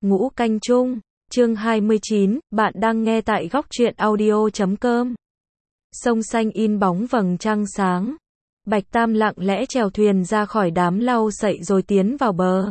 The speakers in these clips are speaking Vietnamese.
Ngũ Canh Chung, chương 29, bạn đang nghe tại góc truyện audio.com. Sông xanh in bóng vầng trăng sáng. Bạch Tam lặng lẽ chèo thuyền ra khỏi đám lau sậy rồi tiến vào bờ.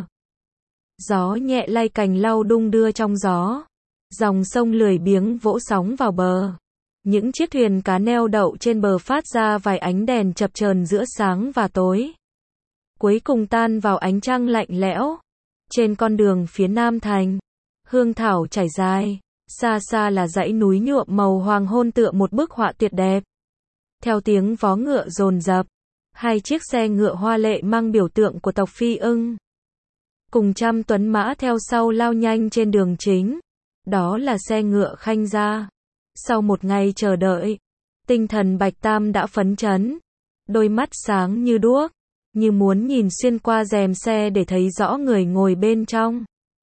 Gió nhẹ lay cành lau đung đưa trong gió. Dòng sông lười biếng vỗ sóng vào bờ. Những chiếc thuyền cá neo đậu trên bờ phát ra vài ánh đèn chập chờn giữa sáng và tối. Cuối cùng tan vào ánh trăng lạnh lẽo. Trên con đường phía nam thành, hương thảo trải dài, xa xa là dãy núi nhuộm màu hoàng hôn tựa một bức họa tuyệt đẹp. Theo tiếng vó ngựa dồn dập, hai chiếc xe ngựa hoa lệ mang biểu tượng của tộc Phi Ưng, cùng trăm tuấn mã theo sau lao nhanh trên đường chính. Đó là xe ngựa Khanh gia. Sau một ngày chờ đợi, tinh thần Bạch Tam đã phấn chấn, đôi mắt sáng như đuốc, như muốn nhìn xuyên qua rèm xe để thấy rõ người ngồi bên trong.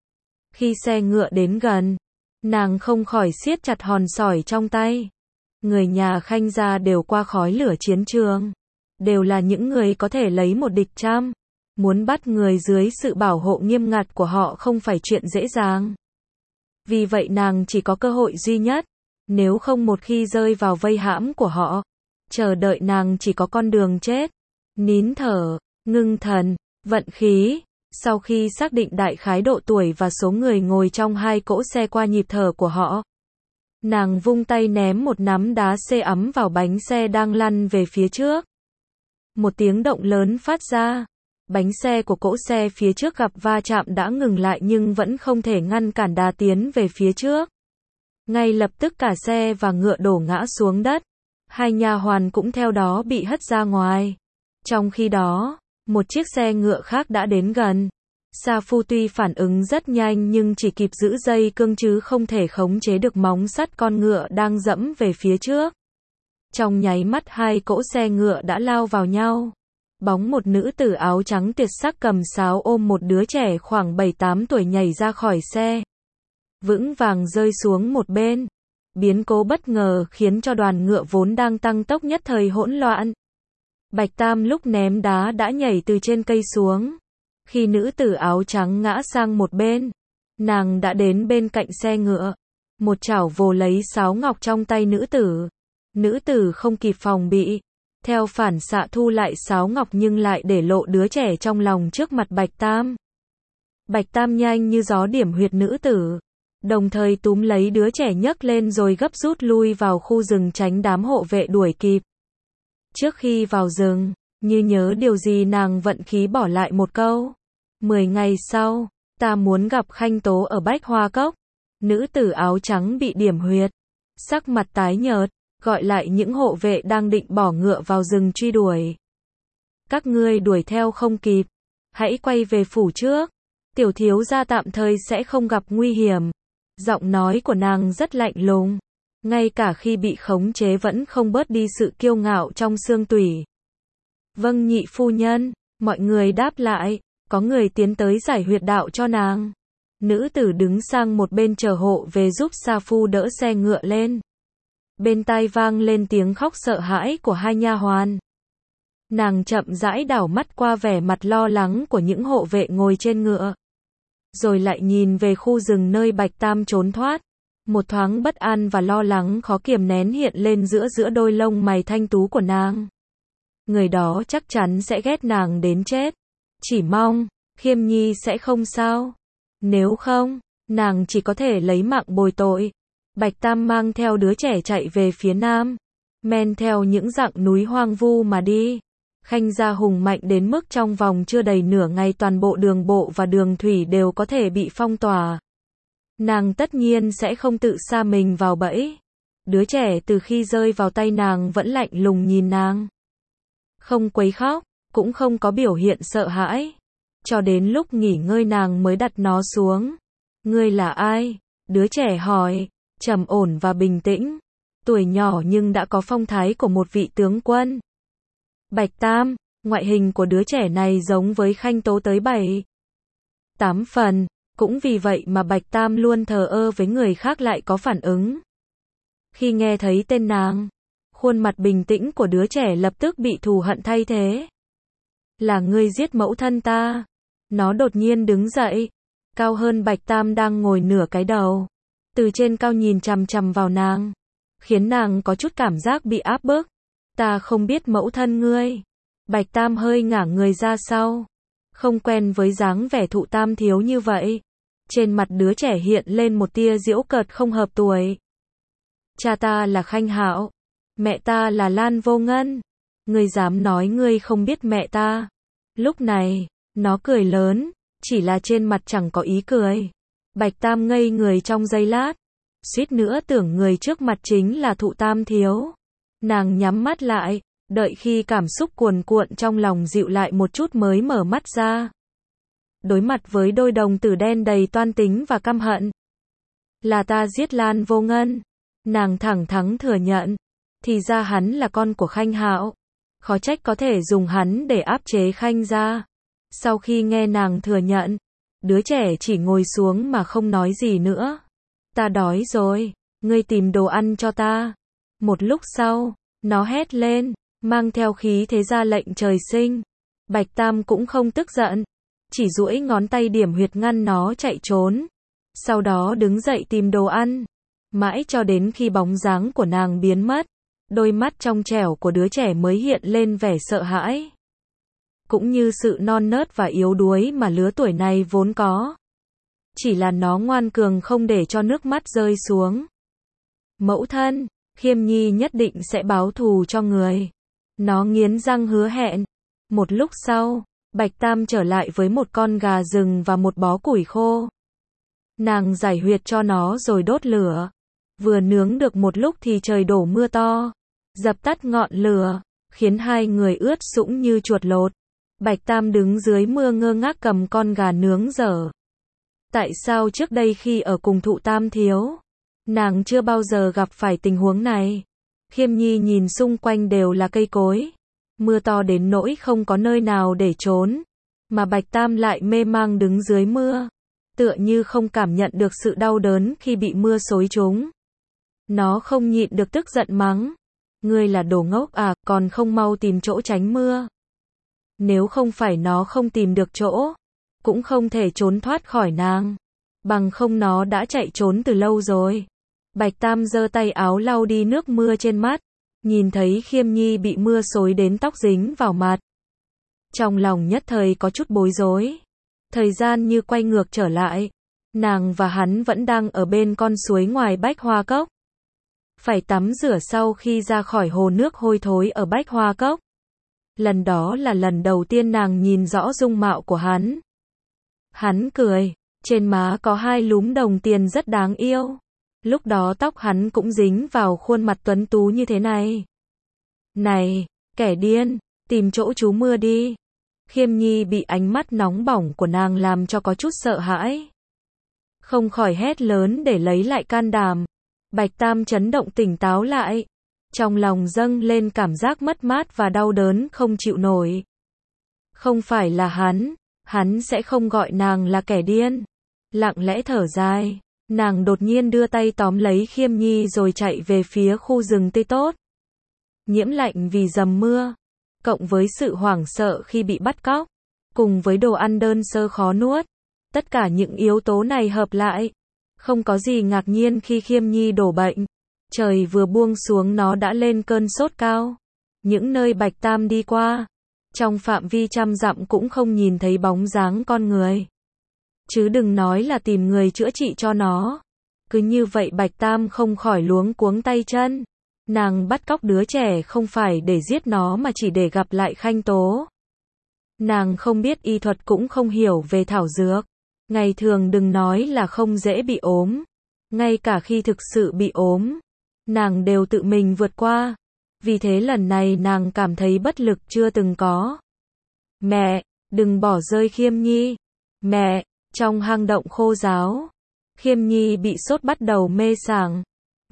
Khi xe ngựa đến gần, nàng không khỏi siết chặt hòn sỏi trong tay. Người nhà Khanh gia đều qua khói lửa chiến trường, đều là những người có thể lấy một địch trăm. Muốn bắt người dưới sự bảo hộ nghiêm ngặt của họ không phải chuyện dễ dàng. Vì vậy nàng chỉ có cơ hội duy nhất, nếu không một khi rơi vào vây hãm của họ, chờ đợi nàng chỉ có con đường chết. Nín thở, ngưng thần, vận khí. Sau khi xác định đại khái độ tuổi và số người ngồi trong hai cỗ xe qua nhịp thở của họ, nàng vung tay ném một nắm đá sê ấm vào bánh xe đang lăn về phía trước. Một tiếng động lớn phát ra. Bánh xe của cỗ xe phía trước gặp va chạm đã ngừng lại nhưng vẫn không thể ngăn cản đà tiến về phía trước. Ngay lập tức cả xe và ngựa đổ ngã xuống đất. Hai nha hoàn cũng theo đó bị hất ra ngoài. Trong khi đó, một chiếc xe ngựa khác đã đến gần. Sa Phu tuy phản ứng rất nhanh nhưng chỉ kịp giữ dây cương chứ không thể khống chế được móng sắt con ngựa đang dẫm về phía trước. Trong nháy mắt hai cỗ xe ngựa đã lao vào nhau. Bóng một nữ tử áo trắng tuyệt sắc cầm sáo ôm một đứa trẻ khoảng 7-8 tuổi nhảy ra khỏi xe, vững vàng rơi xuống một bên. Biến cố bất ngờ khiến cho đoàn ngựa vốn đang tăng tốc nhất thời hỗn loạn. Bạch Tam lúc ném đá đã nhảy từ trên cây xuống. Khi nữ tử áo trắng ngã sang một bên, nàng đã đến bên cạnh xe ngựa, một chảo vồ lấy sáo ngọc trong tay nữ tử. Nữ tử không kịp phòng bị, theo phản xạ thu lại sáo ngọc nhưng lại để lộ đứa trẻ trong lòng trước mặt Bạch Tam. Bạch Tam nhanh như gió điểm huyệt nữ tử, đồng thời túm lấy đứa trẻ nhấc lên rồi gấp rút lui vào khu rừng tránh đám hộ vệ đuổi kịp. Trước khi vào rừng, như nhớ điều gì nàng vận khí bỏ lại một câu. 10 ngày sau, ta muốn gặp Khanh Tố ở Bách Hoa Cốc. Nữ tử áo trắng bị điểm huyệt, sắc mặt tái nhợt, gọi lại những hộ vệ đang định bỏ ngựa vào rừng truy đuổi. Các ngươi đuổi theo không kịp, hãy quay về phủ trước. Tiểu thiếu gia tạm thời sẽ không gặp nguy hiểm. Giọng nói của nàng rất lạnh lùng, ngay cả khi bị khống chế vẫn không bớt đi sự kiêu ngạo trong xương tủy. Vâng nhị phu nhân, mọi người đáp lại, có người tiến tới giải huyệt đạo cho nàng. Nữ tử đứng sang một bên chờ hộ về giúp Sa Phu đỡ xe ngựa lên. Bên tai vang lên tiếng khóc sợ hãi của hai nha hoàn. Nàng chậm rãi đảo mắt qua vẻ mặt lo lắng của những hộ vệ ngồi trên ngựa, rồi lại nhìn về khu rừng nơi Bạch Tam trốn thoát. Một thoáng bất an và lo lắng khó kiềm nén hiện lên giữa đôi lông mày thanh tú của nàng. Người đó chắc chắn sẽ ghét nàng đến chết. Chỉ mong Khiêm Nhi sẽ không sao. Nếu không, nàng chỉ có thể lấy mạng bồi tội. Bạch Tam mang theo đứa trẻ chạy về phía nam, men theo những dặng núi hoang vu mà đi. Khanh gia hùng mạnh đến mức trong vòng chưa đầy nửa ngày toàn bộ đường bộ và đường thủy đều có thể bị phong tỏa. Nàng tất nhiên sẽ không tự sa mình vào bẫy. Đứa trẻ từ khi rơi vào tay nàng vẫn lạnh lùng nhìn nàng, không quấy khóc, cũng không có biểu hiện sợ hãi. Cho đến lúc nghỉ ngơi nàng mới đặt nó xuống. Ngươi là ai? Đứa trẻ hỏi, trầm ổn và bình tĩnh. Tuổi nhỏ nhưng đã có phong thái của một vị tướng quân. Bạch Tam, ngoại hình của đứa trẻ này giống với Khanh Tố tới 7-8 phần. Cũng vì vậy mà Bạch Tam luôn thờ ơ với người khác lại có phản ứng. Khi nghe thấy tên nàng, khuôn mặt bình tĩnh của đứa trẻ lập tức bị thù hận thay thế. Là ngươi giết mẫu thân ta. Nó đột nhiên đứng dậy, cao hơn Bạch Tam đang ngồi nửa cái đầu. Từ trên cao nhìn chằm chằm vào nàng, khiến nàng có chút cảm giác bị áp bức. Ta không biết mẫu thân ngươi. Bạch Tam hơi ngả người ra sau. Không quen với dáng vẻ thụ tam thiếu như vậy. Trên mặt đứa trẻ hiện lên một tia giễu cợt không hợp tuổi. Cha ta là Khanh Hạo. Mẹ ta là Lan Vô Ngân. Ngươi dám nói ngươi không biết mẹ ta. Lúc này, nó cười lớn, chỉ là trên mặt chẳng có ý cười. Bạch Tam ngây người trong giây lát. Suýt nữa tưởng người trước mặt chính là thụ tam thiếu. Nàng nhắm mắt lại, đợi khi cảm xúc cuồn cuộn trong lòng dịu lại một chút mới mở mắt ra. Đối mặt với đôi đồng tử đen đầy toan tính và căm hận. Là ta giết Lan Vô Ngân. Nàng thẳng thắn thừa nhận. Thì ra hắn là con của Khanh Hạo. Khó trách có thể dùng hắn để áp chế Khanh gia. Sau khi nghe nàng thừa nhận, đứa trẻ chỉ ngồi xuống mà không nói gì nữa. Ta đói rồi, ngươi tìm đồ ăn cho ta. Một lúc sau, nó hét lên, mang theo khí thế ra lệnh trời sinh. Bạch Tam cũng không tức giận, chỉ duỗi ngón tay điểm huyệt ngăn nó chạy trốn. Sau đó đứng dậy tìm đồ ăn, mãi cho đến khi bóng dáng của nàng biến mất, đôi mắt trong trẻo của đứa trẻ mới hiện lên vẻ sợ hãi. Cũng như sự non nớt và yếu đuối mà lứa tuổi này vốn có. Chỉ là nó ngoan cường không để cho nước mắt rơi xuống. Mẫu thân, Khiêm Nhi nhất định sẽ báo thù cho người. Nó nghiến răng hứa hẹn. Một lúc sau, Bạch Tam trở lại với một con gà rừng và một bó củi khô. Nàng giải huyệt cho nó rồi đốt lửa. Vừa nướng được một lúc thì trời đổ mưa to. Dập tắt ngọn lửa, khiến hai người ướt sũng như chuột lột. Bạch Tam đứng dưới mưa ngơ ngác cầm con gà nướng dở. Tại sao trước đây khi ở cùng thụ tam thiếu, nàng chưa bao giờ gặp phải tình huống này? Khiêm Nhi nhìn xung quanh đều là cây cối. Mưa to đến nỗi không có nơi nào để trốn. Mà Bạch Tam lại mê mang đứng dưới mưa. Tựa như không cảm nhận được sự đau đớn khi bị mưa xối trúng. Nó không nhịn được tức giận mắng. Ngươi là đồ ngốc à, còn không mau tìm chỗ tránh mưa. Nếu không phải nó không tìm được chỗ, cũng không thể trốn thoát khỏi nàng. Bằng không nó đã chạy trốn từ lâu rồi. Bạch Tam giơ tay áo lau đi nước mưa trên mắt. Nhìn thấy Khiêm Nhi bị mưa xối đến tóc dính vào mặt. Trong lòng nhất thời có chút bối rối. Thời gian như quay ngược trở lại. Nàng và hắn vẫn đang ở bên con suối ngoài Bách Hoa Cốc. Phải tắm rửa sau khi ra khỏi hồ nước hôi thối ở Bách Hoa Cốc. Lần đó là lần đầu tiên nàng nhìn rõ dung mạo của hắn. Hắn cười, trên má có hai lúm đồng tiền rất đáng yêu. Lúc đó tóc hắn cũng dính vào khuôn mặt tuấn tú như thế này. Này, kẻ điên, tìm chỗ trú mưa đi. Khiêm Nhi bị ánh mắt nóng bỏng của nàng làm cho có chút sợ hãi. Không khỏi hét lớn để lấy lại can đảm. Bạch Tam chấn động tỉnh táo lại. Trong lòng dâng lên cảm giác mất mát và đau đớn không chịu nổi. Không phải là hắn sẽ không gọi nàng là kẻ điên. Lặng lẽ thở dài, nàng đột nhiên đưa tay tóm lấy Khiêm Nhi rồi chạy về phía khu rừng tươi tốt. Nhiễm lạnh vì dầm mưa, cộng với sự hoảng sợ khi bị bắt cóc, cùng với đồ ăn đơn sơ khó nuốt. Tất cả những yếu tố này hợp lại. Không có gì ngạc nhiên khi Khiêm Nhi đổ bệnh. Trời vừa buông xuống nó đã lên cơn sốt cao. Những nơi Bạch Tam đi qua, trong phạm vi trăm dặm cũng không nhìn thấy bóng dáng con người. Chứ đừng nói là tìm người chữa trị cho nó. Cứ như vậy Bạch Tam không khỏi luống cuống tay chân. Nàng bắt cóc đứa trẻ không phải để giết nó mà chỉ để gặp lại Khanh Tố. Nàng không biết y thuật cũng không hiểu về thảo dược. Ngày thường đừng nói là không dễ bị ốm. Ngay cả khi thực sự bị ốm, nàng đều tự mình vượt qua. Vì thế lần này nàng cảm thấy bất lực chưa từng có. Mẹ, đừng bỏ rơi Khiêm Nhi. Mẹ, trong hang động khô ráo, Khiêm Nhi bị sốt bắt đầu mê sảng.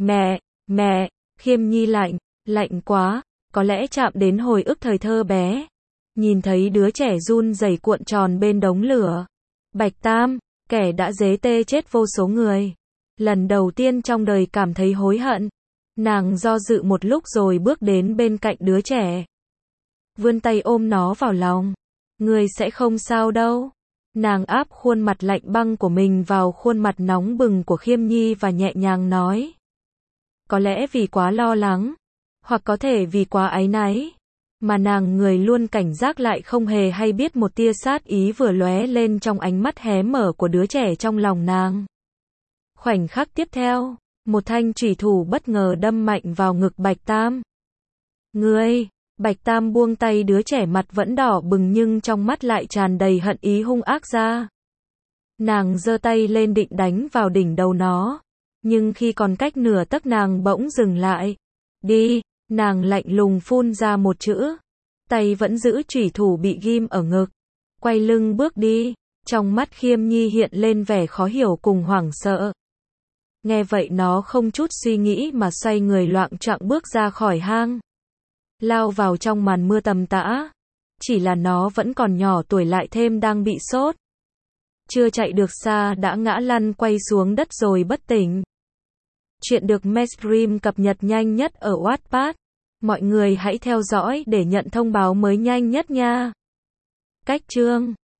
Mẹ, Khiêm Nhi lạnh quá, có lẽ chạm đến hồi ức thời thơ bé. Nhìn thấy đứa trẻ run rẩy cuộn tròn bên đống lửa. Bạch Tam, kẻ đã dế tê chết vô số người. Lần đầu tiên trong đời cảm thấy hối hận. Nàng do dự một lúc rồi bước đến bên cạnh đứa trẻ. Vươn tay ôm nó vào lòng. Người sẽ không sao đâu. Nàng áp khuôn mặt lạnh băng của mình vào khuôn mặt nóng bừng của Khiêm Nhi và nhẹ nhàng nói. Có lẽ vì quá lo lắng, hoặc có thể vì quá áy náy, mà nàng người luôn cảnh giác lại không hề hay biết một tia sát ý vừa lóe lên trong ánh mắt hé mở của đứa trẻ trong lòng nàng. Khoảnh khắc tiếp theo, một thanh chủy thủ bất ngờ đâm mạnh vào ngực Bạch Tam. Ngươi! Bạch Tam buông tay đứa trẻ mặt vẫn đỏ bừng nhưng trong mắt lại tràn đầy hận ý hung ác ra. Nàng giơ tay lên định đánh vào đỉnh đầu nó, nhưng khi còn cách nửa tấc nàng bỗng dừng lại. Đi! Nàng lạnh lùng phun ra một chữ. Tay vẫn giữ chủy thủ bị ghim ở ngực. Quay lưng bước đi. Trong mắt Khiêm Nhi hiện lên vẻ khó hiểu cùng hoảng sợ. Nghe vậy nó không chút suy nghĩ mà xoay người loạng choạng bước ra khỏi hang. Lao vào trong màn mưa tầm tã. Chỉ là nó vẫn còn nhỏ tuổi lại thêm đang bị sốt. Chưa chạy được xa đã ngã lăn quay xuống đất rồi bất tỉnh. Chuyện được Mainstream cập nhật nhanh nhất ở Wattpad. Mọi người hãy theo dõi để nhận thông báo mới nhanh nhất nha. Cách chương